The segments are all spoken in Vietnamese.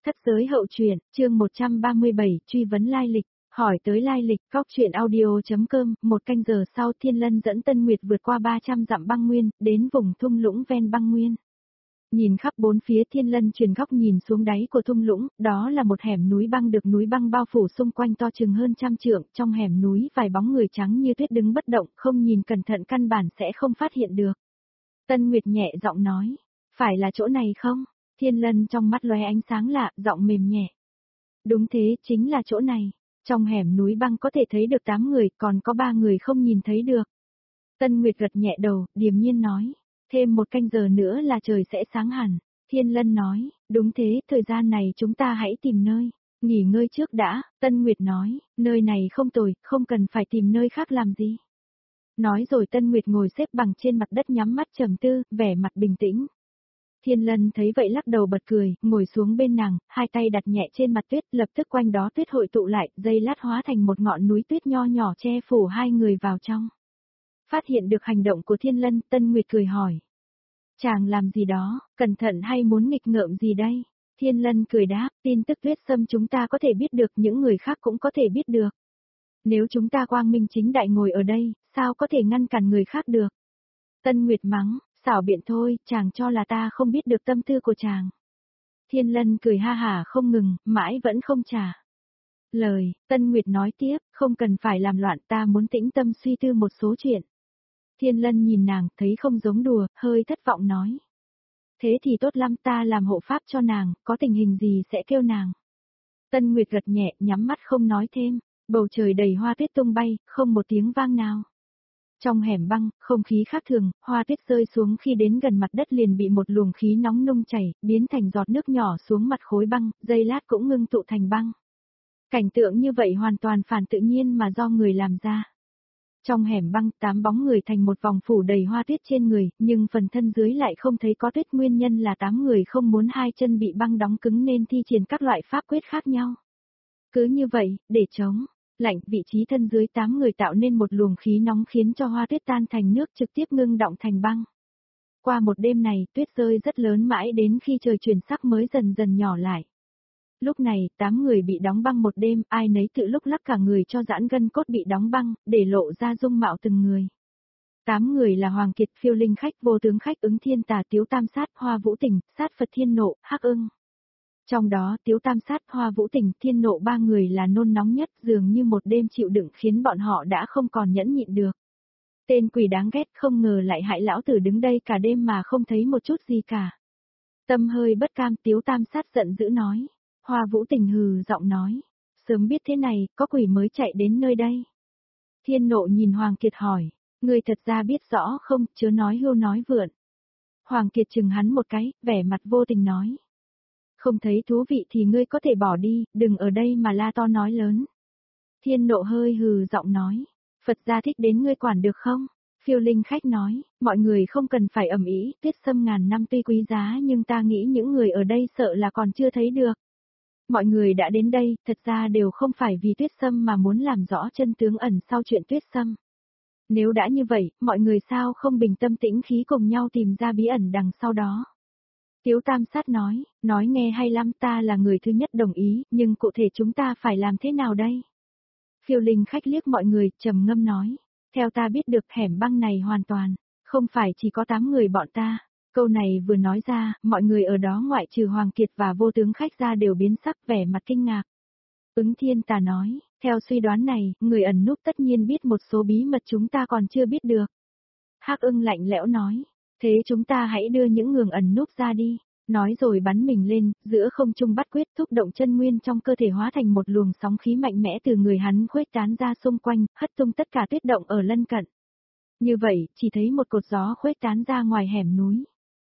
Thất giới hậu truyện, chương 137, truy vấn lai lịch, hỏi tới lai lịch, góc truyện audio.com, một canh giờ sau Thiên Lân dẫn Tân Nguyệt vượt qua 300 dặm băng nguyên, đến vùng thung lũng ven băng nguyên. Nhìn khắp bốn phía Thiên Lân truyền góc nhìn xuống đáy của thung lũng, đó là một hẻm núi băng được núi băng bao phủ xung quanh to chừng hơn 100 trượng, trong hẻm núi vài bóng người trắng như tuyết đứng bất động, không nhìn cẩn thận căn bản sẽ không phát hiện được. Tân Nguyệt nhẹ giọng nói, phải là chỗ này không? Thiên Lân trong mắt lóe ánh sáng lạ, giọng mềm nhẹ. Đúng thế, chính là chỗ này. Trong hẻm núi băng có thể thấy được 8 người, còn có 3 người không nhìn thấy được. Tân Nguyệt gật nhẹ đầu, điềm nhiên nói. Thêm một canh giờ nữa là trời sẽ sáng hẳn. Thiên Lân nói, đúng thế, thời gian này chúng ta hãy tìm nơi. Nghỉ ngơi trước đã, Tân Nguyệt nói, nơi này không tồi, không cần phải tìm nơi khác làm gì. Nói rồi Tân Nguyệt ngồi xếp bằng trên mặt đất nhắm mắt trầm tư, vẻ mặt bình tĩnh. Thiên Lân thấy vậy lắc đầu bật cười, ngồi xuống bên nàng, hai tay đặt nhẹ trên mặt tuyết, lập tức quanh đó tuyết hội tụ lại, giây lát hóa thành một ngọn núi tuyết nho nhỏ che phủ hai người vào trong. Phát hiện được hành động của Thiên Lân, Tân Nguyệt cười hỏi. Chàng làm gì đó, cẩn thận hay muốn nghịch ngợm gì đây? Thiên Lân cười đáp, tin tức tuyết xâm chúng ta có thể biết được, những người khác cũng có thể biết được. Nếu chúng ta quang minh chính đại ngồi ở đây, sao có thể ngăn cản người khác được? Tân Nguyệt mắng. Xảo biện thôi, chàng cho là ta không biết được tâm tư của chàng. Thiên Lân cười ha hả không ngừng, mãi vẫn không trả lời. Tân Nguyệt nói tiếp, không cần phải làm loạn, ta muốn tĩnh tâm suy tư một số chuyện. Thiên Lân nhìn nàng, thấy không giống đùa, hơi thất vọng nói. Thế thì tốt lắm, ta làm hộ pháp cho nàng, có tình hình gì sẽ kêu nàng. Tân Nguyệt gật nhẹ, nhắm mắt không nói thêm, bầu trời đầy hoa tuyết tung bay, không một tiếng vang nào. Trong hẻm băng, không khí khác thường, hoa tuyết rơi xuống khi đến gần mặt đất liền bị một luồng khí nóng nung chảy, biến thành giọt nước nhỏ xuống mặt khối băng, giây lát cũng ngưng tụ thành băng. Cảnh tượng như vậy hoàn toàn phản tự nhiên mà do người làm ra. Trong hẻm băng, 8 bóng người thành một vòng phủ đầy hoa tuyết trên người, nhưng phần thân dưới lại không thấy có tuyết, nguyên nhân là 8 người không muốn hai chân bị băng đóng cứng nên thi triển các loại pháp quyết khác nhau. Cứ như vậy, để chống lạnh, vị trí thân dưới 8 người tạo nên một luồng khí nóng khiến cho hoa tuyết tan thành nước trực tiếp ngưng đọng thành băng. Qua một đêm này, tuyết rơi rất lớn mãi đến khi trời chuyển sắc mới dần dần nhỏ lại. Lúc này, 8 người bị đóng băng một đêm, ai nấy tự lúc lắc cả người cho giãn gân cốt bị đóng băng, để lộ ra dung mạo từng người. 8 người là Hoàng Kiệt, Phiêu Linh Khách, Vô Tướng Khách, Ứng Thiên Tà, Tiếu Tam Sát, Hoa Vũ Tình, Sát Phật Thiên Nộ, Hắc Ưng. Trong đó Tiếu Tam Sát, Hoa Vũ Tình, Thiên Nộ 3 người là nôn nóng nhất, dường như một đêm chịu đựng khiến bọn họ đã không còn nhẫn nhịn được. Tên quỷ đáng ghét, không ngờ lại hại lão tử đứng đây cả đêm mà không thấy một chút gì cả. Tâm hơi bất cam, Tiếu Tam Sát giận dữ nói. Hoa Vũ Tình hừ giọng nói. Sớm biết thế này, có quỷ mới chạy đến nơi đây. Thiên Nộ nhìn Hoàng Kiệt hỏi. Ngươi thật ra biết rõ không, chớ nói hưu nói vượn. Hoàng Kiệt chừng hắn một cái, vẻ mặt vô tình nói. Không thấy thú vị thì ngươi có thể bỏ đi, đừng ở đây mà la to nói lớn. Thiên Nộ hơi hừ giọng nói. Phật gia thích đến ngươi quản được không? Phiêu Linh Khách nói, mọi người không cần phải ầm ĩ, tuyết sâm ngàn năm tuy quý giá nhưng ta nghĩ những người ở đây sợ là còn chưa thấy được. Mọi người đã đến đây, thật ra đều không phải vì tuyết sâm mà muốn làm rõ chân tướng ẩn sau chuyện tuyết sâm. Nếu đã như vậy, mọi người sao không bình tâm tĩnh khí cùng nhau tìm ra bí ẩn đằng sau đó. Tiếu Tam Sát nói nghe hay lắm, ta là người thứ nhất đồng ý, nhưng cụ thể chúng ta phải làm thế nào đây? Phiêu Linh Khách liếc mọi người, trầm ngâm nói, theo ta biết được hẻm băng này hoàn toàn, không phải chỉ có 8 người bọn ta. Câu này vừa nói ra, mọi người ở đó ngoại trừ Hoàng Kiệt và Vô Tướng Khách ra đều biến sắc vẻ mặt kinh ngạc. Ứng Thiên Tà nói, theo suy đoán này, người ẩn núp tất nhiên biết một số bí mật chúng ta còn chưa biết được. Hắc Ưng lạnh lẽo nói, thế chúng ta hãy đưa những người ẩn núp ra đi. Nói rồi bắn mình lên, giữa không trung bắt quyết thúc động chân nguyên trong cơ thể hóa thành một luồng sóng khí mạnh mẽ từ người hắn khuếch tán ra xung quanh, hất tung tất cả tuyết động ở lân cận. Như vậy, chỉ thấy một cột gió khuếch tán ra ngoài hẻm núi.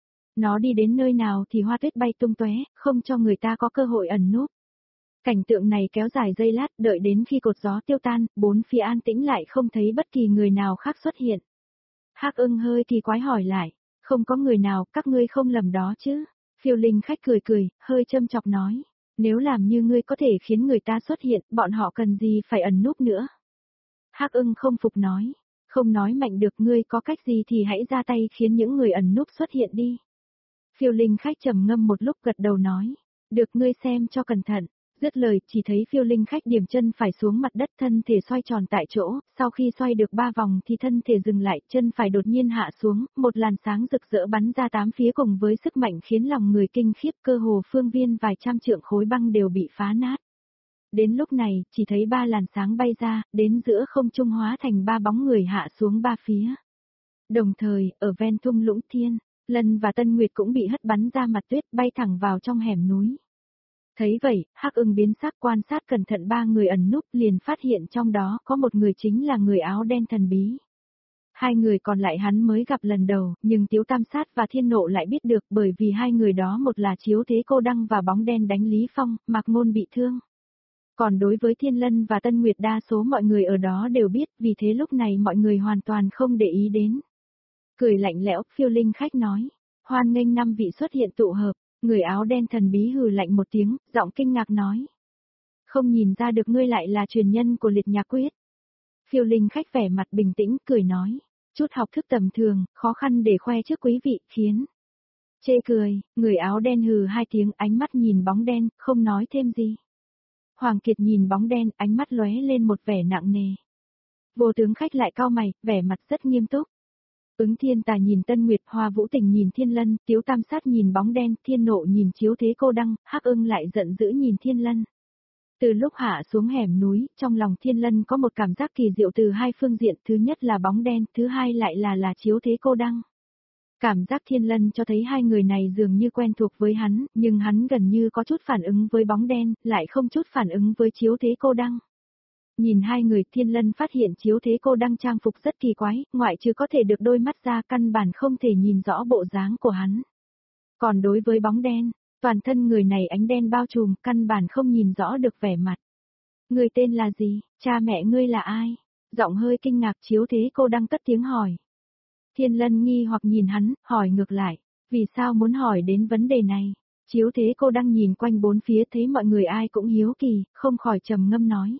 Nó đi đến nơi nào thì hoa tuyết bay tung tóe, không cho người ta có cơ hội ẩn núp. Cảnh tượng này kéo dài giây lát, đợi đến khi cột gió tiêu tan, bốn phía an tĩnh lại không thấy bất kỳ người nào khác xuất hiện. Hắc Ưng hơi kỳ quái hỏi lại, không có người nào, các ngươi không lầm đó chứ? Phiêu Linh Khách cười, hơi châm chọc nói, nếu làm như ngươi có thể khiến người ta xuất hiện, bọn họ cần gì phải ẩn núp nữa? Hắc Ưng không phục nói, không nói mạnh được, ngươi có cách gì thì hãy ra tay khiến những người ẩn núp xuất hiện đi. Phiêu Linh Khách trầm ngâm một lúc gật đầu nói, Được ngươi xem cho cẩn thận. Dứt lời, chỉ thấy phiêu linh khách điểm chân phải xuống mặt đất, thân thể xoay tròn tại chỗ, sau khi xoay được 3 vòng thì thân thể dừng lại, chân phải đột nhiên hạ xuống, một làn sáng rực rỡ bắn ra 8 phía cùng với sức mạnh khiến lòng người kinh khiếp, cơ hồ phương viên vài trăm trượng khối băng đều bị phá nát. Đến lúc này, chỉ thấy 3 làn sáng bay ra, đến giữa không trung hóa thành 3 bóng người hạ xuống 3 phía. Đồng thời, ở ven thung lũng Thiên Lân và Tân Nguyệt cũng bị hất bắn ra mặt tuyết, bay thẳng vào trong hẻm núi. Thấy vậy, Hắc Ưng biến sắc quan sát cẩn thận 3 người ẩn núp, liền phát hiện trong đó có một người chính là người áo đen thần bí. 2 người còn lại hắn mới gặp lần đầu, nhưng Tiếu Tam Sát và Thiên Nộ lại biết được, bởi vì 2 người đó một là Chiếu Thế Cô Đăng và Bóng Đen đánh Lý Phong, Mạc Ngôn bị thương. Còn đối với Thiên Lân và Tân Nguyệt đa số mọi người ở đó đều biết, vì thế lúc này mọi người hoàn toàn không để ý đến. Cười lạnh lẽo, phiêu linh khách nói, hoan nghênh 5 vị xuất hiện tụ hợp. Người áo đen thần bí hừ lạnh một tiếng, giọng kinh ngạc nói. Không nhìn ra được ngươi lại là truyền nhân của liệt nhạc quyết. Phiêu linh khách vẻ mặt bình tĩnh, cười nói. Chút học thức tầm thường, khó khăn để khoe trước quý vị, khiến. Chê cười, người áo đen hừ 2 tiếng, ánh mắt nhìn bóng đen, không nói thêm gì. Hoàng Kiệt nhìn bóng đen, ánh mắt lóe lên một vẻ nặng nề. Vô tướng khách lại cau mày, vẻ mặt rất nghiêm túc. Ứng Thiên Tà nhìn Tân Nguyệt, Hoa Vũ Tình nhìn Thiên Lân, Tiếu Tam Sát nhìn Bóng Đen, Thiên Nộ nhìn Chiếu Thế Cô Đăng, Hắc Ưng lại giận dữ nhìn Thiên Lân. Từ lúc hạ xuống hẻm núi, trong lòng Thiên Lân có một cảm giác kỳ diệu từ 2 phương diện, thứ nhất là Bóng Đen, thứ hai lại là Chiếu Thế Cô Đăng. Cảm giác Thiên Lân cho thấy 2 người này dường như quen thuộc với hắn, nhưng hắn gần như có chút phản ứng với Bóng Đen, lại không chút phản ứng với Chiếu Thế Cô Đăng. Nhìn 2 người, Thiên Lân phát hiện Chiếu Thế Cô Đăng trang phục rất kỳ quái, ngoại trừ có thể được đôi mắt ra căn bản không thể nhìn rõ bộ dáng của hắn. Còn đối với Bóng Đen, toàn thân người này ánh đen bao trùm, căn bản không nhìn rõ được vẻ mặt. Người tên là gì, cha mẹ ngươi là ai? Giọng hơi kinh ngạc Chiếu Thế Cô Đăng cất tiếng hỏi. Thiên Lân nghi hoặc nhìn hắn, hỏi ngược lại, vì sao muốn hỏi đến vấn đề này? Chiếu Thế Cô Đăng nhìn quanh bốn phía thấy mọi người ai cũng hiếu kỳ, không khỏi trầm ngâm nói.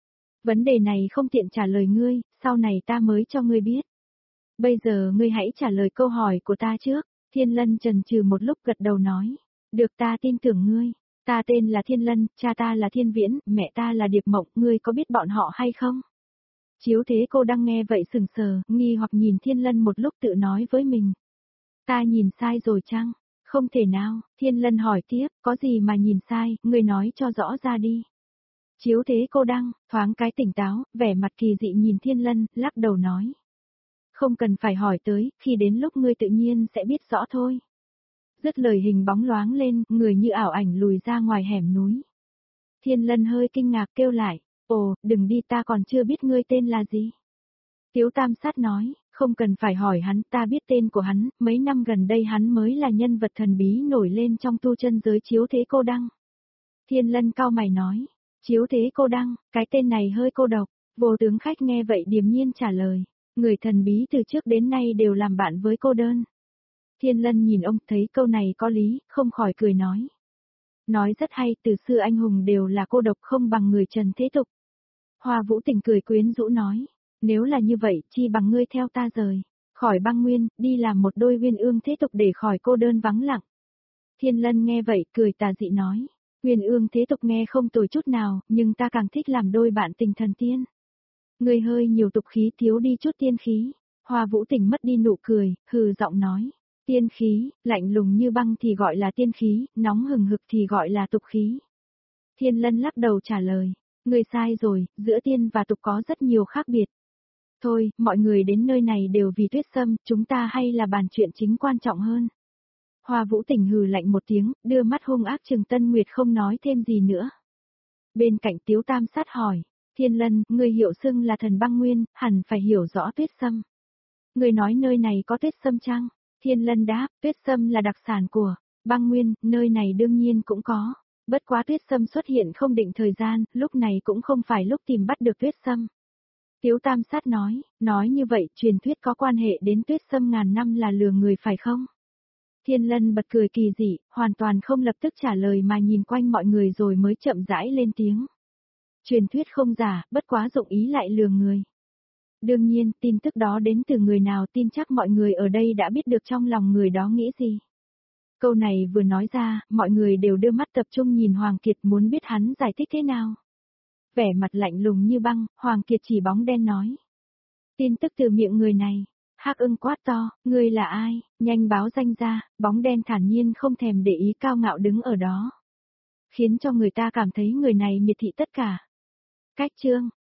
Vấn đề này không tiện trả lời ngươi, sau này ta mới cho ngươi biết. Bây giờ ngươi hãy trả lời câu hỏi của ta trước. Thiên Lân chần chừ một lúc gật đầu nói. Được, ta tin tưởng ngươi. Ta tên là Thiên Lân, cha ta là Thiên Viễn, mẹ ta là Điệp Mộng, ngươi có biết bọn họ hay không? Chiếu Thế Cô Đăng nghe vậy sừng sờ, nghi hoặc nhìn Thiên Lân một lúc tự nói với mình. Ta nhìn sai rồi chăng? Không thể nào, Thiên Lân hỏi tiếp, có gì mà nhìn sai, ngươi nói cho rõ ra đi. Chiếu Thế Cô Đăng, thoáng cái tỉnh táo, vẻ mặt kỳ dị nhìn Thiên Lân, lắc đầu nói. Không cần phải hỏi tới, khi đến lúc ngươi tự nhiên sẽ biết rõ thôi. Dứt lời hình bóng loáng lên, người như ảo ảnh lùi ra ngoài hẻm núi. Thiên Lân hơi kinh ngạc kêu lại, ồ, đừng đi, ta còn chưa biết ngươi tên là gì. Tiếu Tam Sát nói, không cần phải hỏi hắn, ta biết tên của hắn, mấy năm gần đây hắn mới là nhân vật thần bí nổi lên trong tu chân giới Chiếu Thế Cô Đăng. Thiên Lân cau mày nói. Chiếu Thế Cô Đăng, cái tên này hơi cô độc. Vô tướng khách nghe vậy điềm nhiên trả lời. Người thần bí từ trước đến nay đều làm bạn với cô đơn. Thiên Lân nhìn ông thấy câu này có lý, không khỏi cười nói. Nói rất hay, từ xưa anh hùng đều là cô độc không bằng người trần thế tục. Hoa Vũ Tình cười quyến rũ nói. Nếu là như vậy, chi bằng ngươi theo ta rời. Khỏi băng nguyên, đi làm một đôi uyên ương thế tục để khỏi cô đơn vắng lặng. Thiên Lân nghe vậy, cười tà dị nói. Uyên ương thế tục nghe không tồi chút nào, nhưng ta càng thích làm đôi bạn tình thần tiên. Người hơi nhiều tục khí thiếu đi chút tiên khí. Hoa Vũ Tình mất đi nụ cười, hừ giọng nói. Tiên khí, lạnh lùng như băng thì gọi là tiên khí, nóng hừng hực thì gọi là tục khí. Thiên Lân lắc đầu trả lời. Người sai rồi, giữa tiên và tục có rất nhiều khác biệt. Thôi, mọi người đến nơi này đều vì Tuyết Sâm, chúng ta hay là bàn chuyện chính quan trọng hơn. Hoa Vũ Tình hừ lạnh một tiếng, đưa mắt hung ác trừng Tân Nguyệt không nói thêm gì nữa. Bên cạnh Tiếu Tam Sát hỏi, Thiên Lân, người hiệu xưng là thần băng nguyên, hẳn phải hiểu rõ Tuyết Sâm. Người nói nơi này có Tuyết Sâm chăng? Thiên Lân đáp, Tuyết Sâm là đặc sản của băng nguyên, nơi này đương nhiên cũng có. Bất quá Tuyết Sâm xuất hiện không định thời gian, lúc này cũng không phải lúc tìm bắt được Tuyết Sâm. Tiếu Tam Sát nói như vậy, truyền thuyết có quan hệ đến Tuyết Sâm ngàn năm là lừa người phải không? Thiên Lân bật cười kỳ dị, hoàn toàn không lập tức trả lời mà nhìn quanh mọi người rồi mới chậm rãi lên tiếng. Truyền thuyết không giả, bất quá dụng ý lại lừa người. Đương nhiên, tin tức đó đến từ người nào tin chắc mọi người ở đây đã biết được trong lòng người đó nghĩ gì. Câu này vừa nói ra, mọi người đều đưa mắt tập trung nhìn Hoàng Kiệt muốn biết hắn giải thích thế nào. Vẻ mặt lạnh lùng như băng, Hoàng Kiệt chỉ bóng đen nói. Tin tức từ miệng người này. Hắc Ưng quát to, ngươi là ai, nhanh báo danh ra, bóng đen thản nhiên không thèm để ý cao ngạo đứng ở đó. Khiến cho người ta cảm thấy người này miệt thị tất cả. Cách chương,